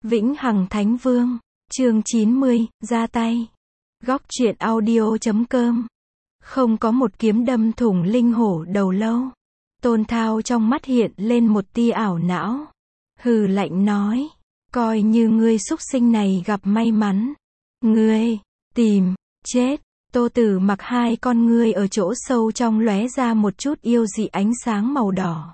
Vĩnh Hằng Thánh Vương, chương 90, ra tay. Góc truyện audio.com. Không có một kiếm đâm thủng linh hổ đầu lâu. Tôn Thao trong mắt hiện lên một tia ảo não. Hừ lạnh nói, coi như ngươi súc sinh này gặp may mắn. Ngươi, tìm, chết. Tô Tử Mặc hai con ngươi ở chỗ sâu trong lóe ra một chút yêu dị ánh sáng màu đỏ.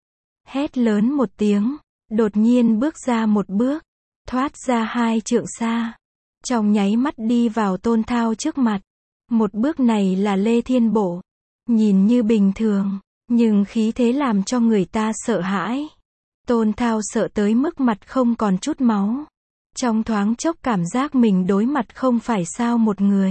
Hét lớn một tiếng, đột nhiên bước ra một bước, thoát ra 2 trượng xa. Trong nháy mắt đi vào Tôn Thao trước mặt. Một bước này là Lê Thiên Bộ. Nhìn như bình thường, nhưng khí thế làm cho người ta sợ hãi. Tôn Thao sợ tới mức mặt không còn chút máu. Trong thoáng chốc cảm giác mình đối mặt không phải sao một người,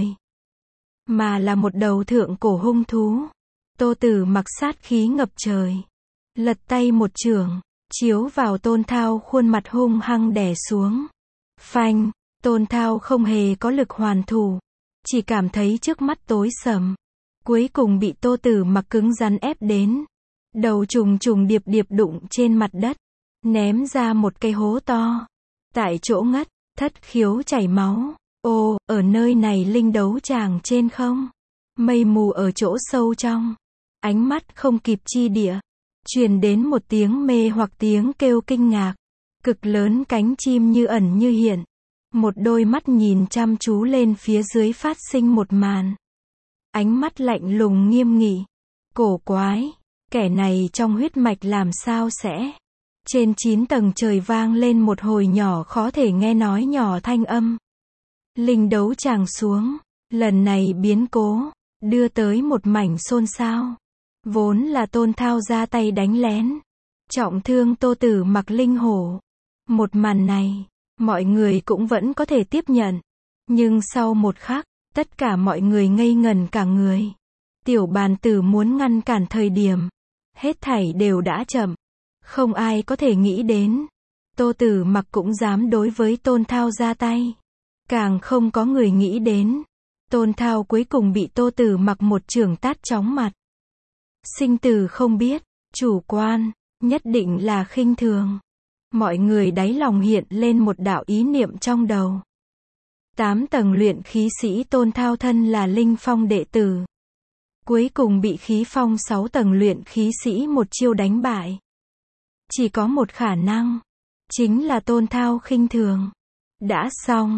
mà là một đầu thượng cổ hung thú. Tô Tử Mặc sát khí ngập trời. Lật tay một chưởng, chiếu vào Tôn Thao khuôn mặt hung hăng đè xuống. Phanh, Tôn Thao không hề có lực hoàn thủ. Chỉ cảm thấy trước mắt tối sầm. Cuối cùng bị Tô Tử Mặc cứng rắn ép đến. Đầu trùng trùng điệp điệp đụng trên mặt đất. Ném ra một cái hố to. Tại chỗ ngất, thất khiếu chảy máu. Ô, ở nơi này linh đấu tràng trên không? Mây mù ở chỗ sâu trong. Ánh mắt không kịp chi địa. Truyền đến một tiếng mê hoặc tiếng kêu kinh ngạc. Cực lớn cánh chim như ẩn như hiện. Một đôi mắt nhìn chăm chú lên phía dưới phát sinh một màn. Ánh mắt lạnh lùng nghiêm nghị. Cổ quái, kẻ này trong huyết mạch làm sao sẽ? Trên 9 tầng trời vang lên một hồi nhỏ khó thể nghe nói nhỏ thanh âm. Linh đấu tràng xuống, lần này biến cố, đưa tới một mảnh xôn xao. Vốn là Tôn Thao ra tay đánh lén, trọng thương Tô Tử Mặc linh hổ. Một màn này, mọi người cũng vẫn có thể tiếp nhận. Nhưng sau một khắc, tất cả mọi người ngây ngẩn cả người. Tiểu bàn tử muốn ngăn cản thời điểm, hết thảy đều đã chậm. Không ai có thể nghĩ đến, Tô Tử Mặc cũng dám đối với Tôn Thao ra tay. Càng không có người nghĩ đến, Tôn Thao cuối cùng bị Tô Tử Mặc một chưởng tát chóng mặt. Sinh tử không biết, chủ quan, nhất định là khinh thường. Mọi người đáy lòng hiện lên một đạo ý niệm trong đầu. 8 tầng luyện khí sĩ Tôn Thao thân là Linh Phong đệ tử. Cuối cùng bị khí phong 6 tầng luyện khí sĩ một chiêu đánh bại. Chỉ có một khả năng, chính là Tôn Thao khinh thường. Đã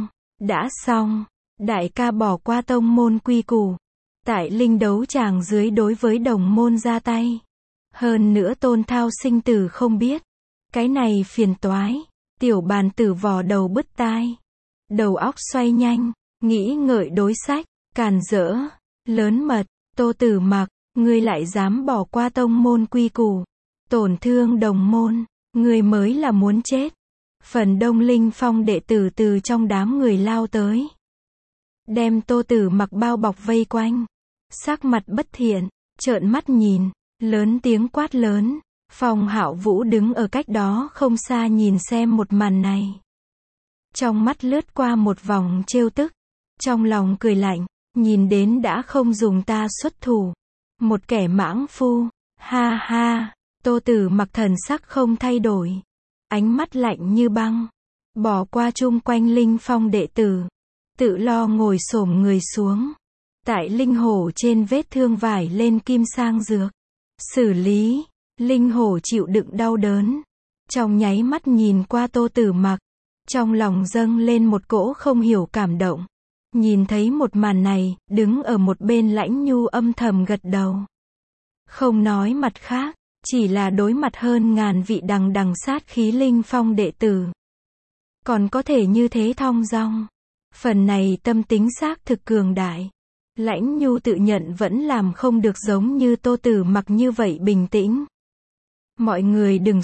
xong, đại ca bỏ qua tông môn quy củ. Tại linh đấu tràng dưới đối với đồng môn ra tay. Hơn nữa Tôn Thao sinh tử không biết. Cái này phiền toái. Tiểu bàn tử vò đầu bứt tai. Đầu óc xoay nhanh, nghĩ ngợi đối sách, càn rỡ, lớn mật. Tô Tử Mặc, ngươi lại dám bỏ qua tông môn quy củ, tổn thương đồng môn, ngươi mới là muốn chết. Phần đông Linh Phong đệ tử từ trong đám người lao tới, đem Tô Tử Mặc bao bọc vây quanh, sắc mặt bất thiện, trợn mắt nhìn, lớn tiếng quát lớn. Phong Hạo Vũ đứng ở cách đó không xa nhìn xem một màn này. Trong mắt lướt qua một vòng trêu tức, trong lòng cười lạnh, nhìn đến đã không dùng ta xuất thủ. Một kẻ mãng phu, ha ha. Tô Tử Mặc thần sắc không thay đổi, ánh mắt lạnh như băng, bỏ qua chung quanh Linh Phong đệ tử, tự lo ngồi xổm người xuống. Tại linh hổ trên vết thương vải lên kim sang dược, xử lý. Linh hổ chịu đựng đau đớn, trong nháy mắt nhìn qua Tô Tử Mặc, trong lòng dâng lên một cỗ không hiểu cảm động. Nhìn thấy một màn này, đứng ở một bên Lãnh Nhu âm thầm gật đầu. Không nói mặt khác, chỉ là đối mặt hơn ngàn vị đằng đằng sát khí Linh Phong đệ tử, còn có thể như thế thong dong. Phần này tâm tính xác thực cường đại. Lãnh Nhu tự nhận vẫn làm không được giống như Tô Tử Mặc như vậy bình tĩnh. Mọi người đừng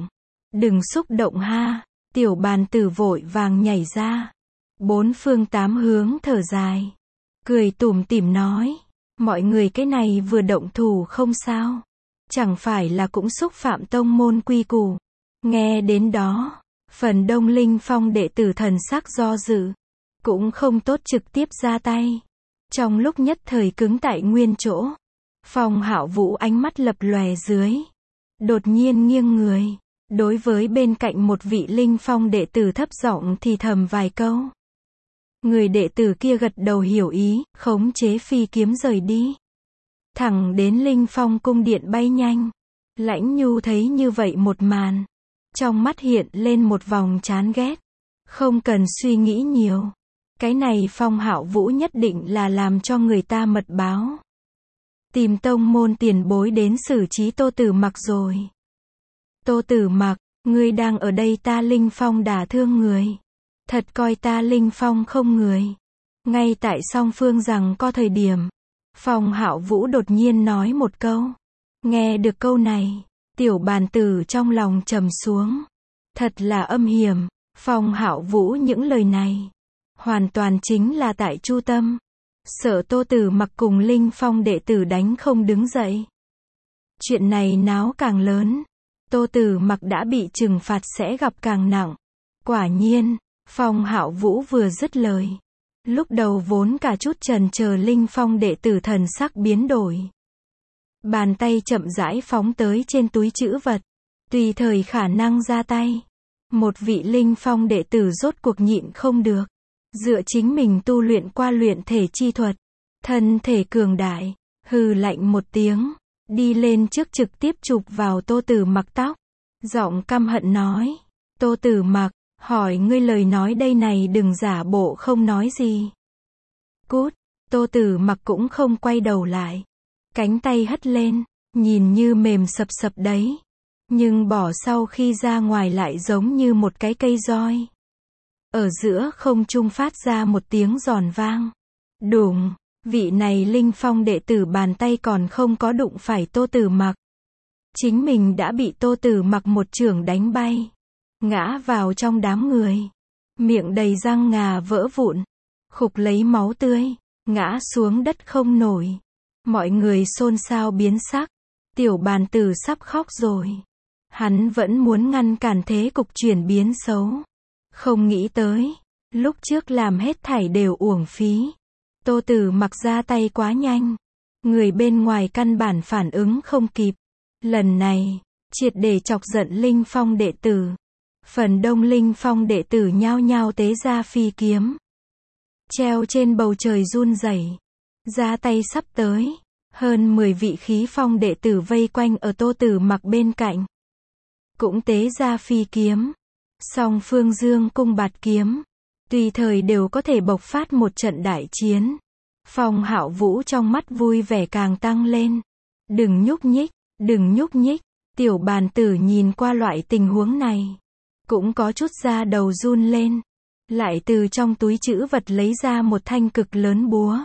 xúc động ha. Tiểu bàn tử vội vàng nhảy ra. 4 phương 8 hướng thở dài, cười tủm tỉm nói, mọi người cái này vừa động thủ không sao, chẳng phải là cũng xúc phạm tông môn quy củ. Nghe đến đó, phần đông Linh Phong đệ tử thần sắc do dự, cũng không tốt trực tiếp ra tay. Trong lúc nhất thời cứng tại nguyên chỗ, Phong Hạo Vũ ánh mắt lập lòe dưới, đột nhiên nghiêng người, Đối với bên cạnh một vị Linh Phong đệ tử thấp giọng thì thầm vài câu. Người đệ tử kia gật đầu hiểu ý, khống chế phi kiếm rời đi. Thẳng đến Linh Phong cung điện bay nhanh. Lãnh Nhu thấy như vậy một màn. Trong mắt hiện lên một vòng chán ghét. Không cần suy nghĩ nhiều. Cái này Phong Hạo Vũ nhất định là làm cho người ta mật báo. Tìm tông môn tiền bối đến xử trí Tô Tử Mặc rồi. Tô Tử Mặc, ngươi đang ở đây ta Linh Phong đả thương người. Thật coi ta Linh Phong không người. Ngay tại song phương rằng có thời điểm. Phong Hạo Vũ đột nhiên nói một câu. Nghe được câu này, Tiểu Bàn Tử trong lòng trầm xuống. Thật là âm hiểm. Phong Hạo Vũ những lời này. Hoàn toàn chính là tại chu tâm. Sợ Tô Tử Mặc cùng Linh Phong đệ tử đánh không đứng dậy. Chuyện này náo càng lớn. Tô Tử Mặc đã bị trừng phạt sẽ gặp càng nặng. Quả nhiên, Phong Hạo Vũ vừa dứt lời. Lúc đầu vốn cả chút chần chờ Linh Phong đệ tử thần sắc biến đổi. Bàn tay chậm rãi phóng tới trên túi trữ vật. Tùy thời khả năng ra tay. Một vị Linh Phong đệ tử rốt cuộc nhịn không được. Dựa chính mình tu luyện qua luyện thể chi thuật. Thân thể cường đại. Hừ lạnh một tiếng. Đi lên trước trực tiếp chụp vào Tô Tử Mặc tóc. Giọng căm hận nói. Tô Tử Mặc, hỏi ngươi lời nói đây này đừng giả bộ không nói gì. Cút. Tô Tử Mặc cũng không quay đầu lại. Cánh tay hất lên. Nhìn như mềm sập sập đấy. Nhưng bỏ sau khi ra ngoài lại giống như một cái cây roi. Ở giữa không trung phát ra một tiếng giòn vang. Đùng. Vị này Linh Phong đệ tử bàn tay còn không có đụng phải Tô Tử Mặc. Chính mình đã bị Tô Tử Mặc một chưởng đánh bay. Ngã vào trong đám người. Miệng đầy răng ngà vỡ vụn. Khục lấy máu tươi. Ngã xuống đất không nổi. Mọi người xôn xao biến sắc. Tiểu Bàn Tử sắp khóc rồi. Hắn vẫn muốn ngăn cản thế cục chuyển biến xấu. Không nghĩ tới. Lúc trước làm hết thảy đều uổng phí. Tô Tử Mặc ra tay quá nhanh. Người bên ngoài căn bản phản ứng không kịp. Lần này, triệt để chọc giận Linh Phong đệ tử. Phần đông Linh Phong đệ tử nhao nhao tế ra phi kiếm. Treo trên bầu trời run rẩy. Ra tay sắp tới. Hơn 10 vị khí phong đệ tử vây quanh ở Tô Tử Mặc bên cạnh. Cũng tế ra phi kiếm. Song phương dương cung bạt kiếm. Tùy thời đều có thể bộc phát một trận đại chiến. Phong Hạo Vũ trong mắt vui vẻ càng tăng lên. Đừng nhúc nhích, đừng nhúc nhích. Tiểu Bàn Tử nhìn qua loại tình huống này. Cũng có chút da đầu run lên. Lại từ trong túi trữ vật lấy ra một thanh cực lớn búa.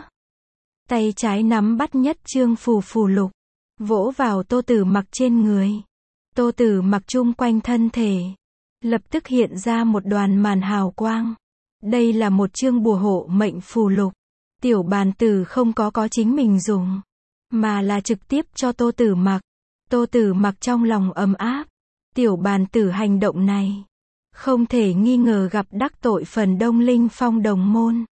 Tay trái nắm bắt nhất chương phù lục. Vỗ vào Tô Tử Mặc trên người. Tô Tử Mặc chung quanh thân thể. Lập tức hiện ra một đoàn màn hào quang. Đây là một chương bùa hộ mệnh phù lục. Tiểu Bàn Tử không có chính mình dùng. Mà là trực tiếp cho Tô Tử Mặc. Tô Tử Mặc trong lòng ấm áp. Tiểu Bàn Tử hành động này. Không thể nghi ngờ gặp đắc tội phần đông Linh Phong đồng môn.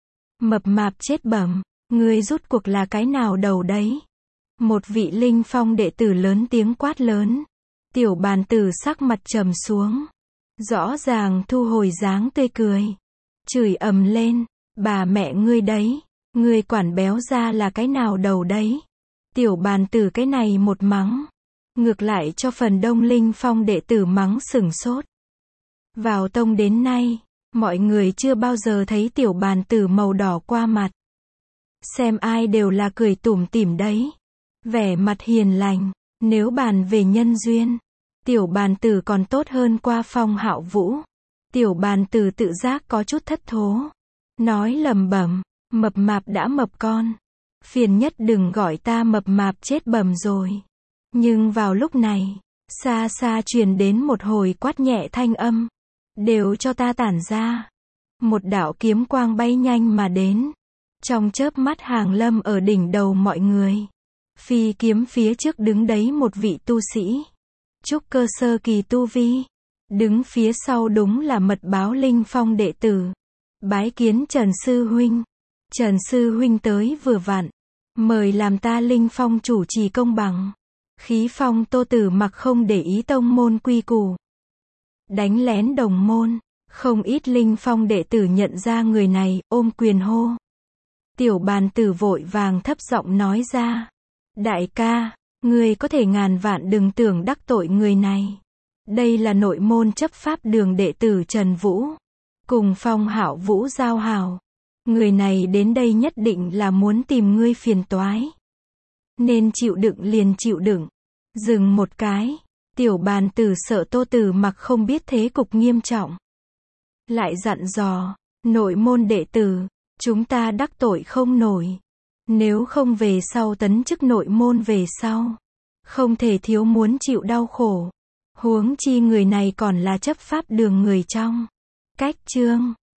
Mập mạp chết bẩm. Ngươi rút cuộc là cái nào đầu đấy? Một vị Linh Phong đệ tử lớn tiếng quát lớn. Tiểu Bàn Tử sắc mặt trầm xuống. Rõ ràng thu hồi dáng tươi cười. Chửi ầm lên. Bà mẹ ngươi đấy. Ngươi quản béo ra là cái nào đầu đấy? Tiểu Bàn Tử cái này một mắng. Ngược lại cho phần đông Linh Phong đệ tử mắng sửng sốt. Vào tông đến nay, mọi người chưa bao giờ thấy Tiểu Bàn Tử màu đỏ qua mặt. Xem ai đều là cười tủm tỉm đấy. Vẻ mặt hiền lành. Nếu bàn về nhân duyên, Tiểu Bàn Tử còn tốt hơn qua Phong Hạo Vũ. Tiểu Bàn Tử tự giác có chút thất thố. Nói lẩm bẩm, mập mạp đã mập con. Phiền nhất đừng gọi ta mập mạp chết bẩm rồi. Nhưng vào lúc này, xa xa truyền đến một hồi quát nhẹ thanh âm. Đều cho ta tản ra. Một đạo kiếm quang bay nhanh mà đến. Trong chớp mắt hàng lâm ở đỉnh đầu mọi người. Phi kiếm phía trước đứng đấy một vị tu sĩ. Trúc cơ sơ kỳ tu vi. Đứng phía sau đúng là mật báo Linh Phong đệ tử. Bái kiến Trần Sư Huynh. Trần Sư Huynh tới vừa vặn. Mời làm ta Linh Phong chủ trì công bằng. Khí phong Tô Tử Mặc không để ý tông môn quy củ, đánh lén đồng môn. Không ít linh phong đệ tử nhận ra người này, ôm quyền hô. Tiểu bàn tử vội vàng thấp giọng nói ra. Đại ca, ngươi có thể ngàn vạn đừng tưởng đắc tội người này. Đây là nội môn chấp pháp đường đệ tử Trần Vũ, cùng Phong Hạo Vũ giao hảo. Người này đến đây nhất định là muốn tìm ngươi phiền toái. Nên chịu đựng liền chịu đựng. Dừng một cái, tiểu bàn tử sợ Tô Tử Mặc không biết thế cục nghiêm trọng. Lại dặn dò, nội môn đệ tử, chúng ta đắc tội không nổi. Nếu không về sau tấn chức nội môn về sau, không thể thiếu muốn chịu đau khổ. Huống chi người này còn là chấp pháp đường người trong. Cách chương